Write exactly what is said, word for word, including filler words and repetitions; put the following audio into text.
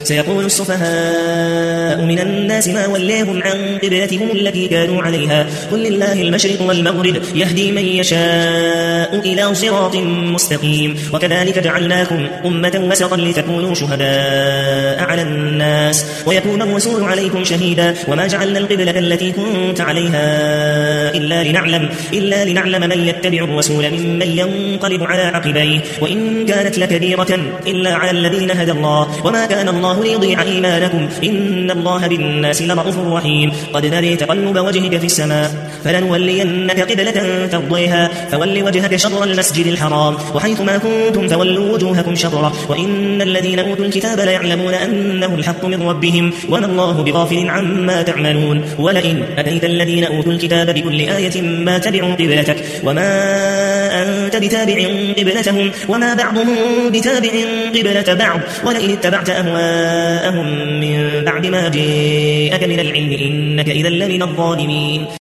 سيقول السفهاء من الناس ما وليهم عن قبلتهم التي كانوا عليها قل لله المشرق والمغرب يهدي من يشاء إلى صراط مستقيم وكذلك جعلناكم أمة وسطا لتكونوا شهداء على الناس ويكون الرسول عليكم شهيدا وما جعلنا القبلة التي كنت عليها إلا لنعلم, إلا لنعلم من يتبع الرسول ممن ينقلب على عقبيه وإن كانت لكبيرة إلا على الذين هدى الله وما كان الله ليضيع إيمانكم إن الله بالناس لرءوف رحيم قد نري تقلب وجهك في السماء فلنولينك قبلة ترضيها فول وجهك شطر المسجد الحرام وحيث ما كنتم فولوا وجوهكم شطره وإن الذين أوتوا الكتاب ليعلمون أنه الحق من ربهم وما الله بغافل عما تعملون ولئن أتيت الذين أوتوا الكتاب بكل آية ما تبعوا قبلتك وما أنت بتابع قبلتهم وما بعضهم بتابع قبلة بعض ولئن اتبعت أهواءهم من بعد ما جاءك من العلم إنك إذا لمن الظالمين.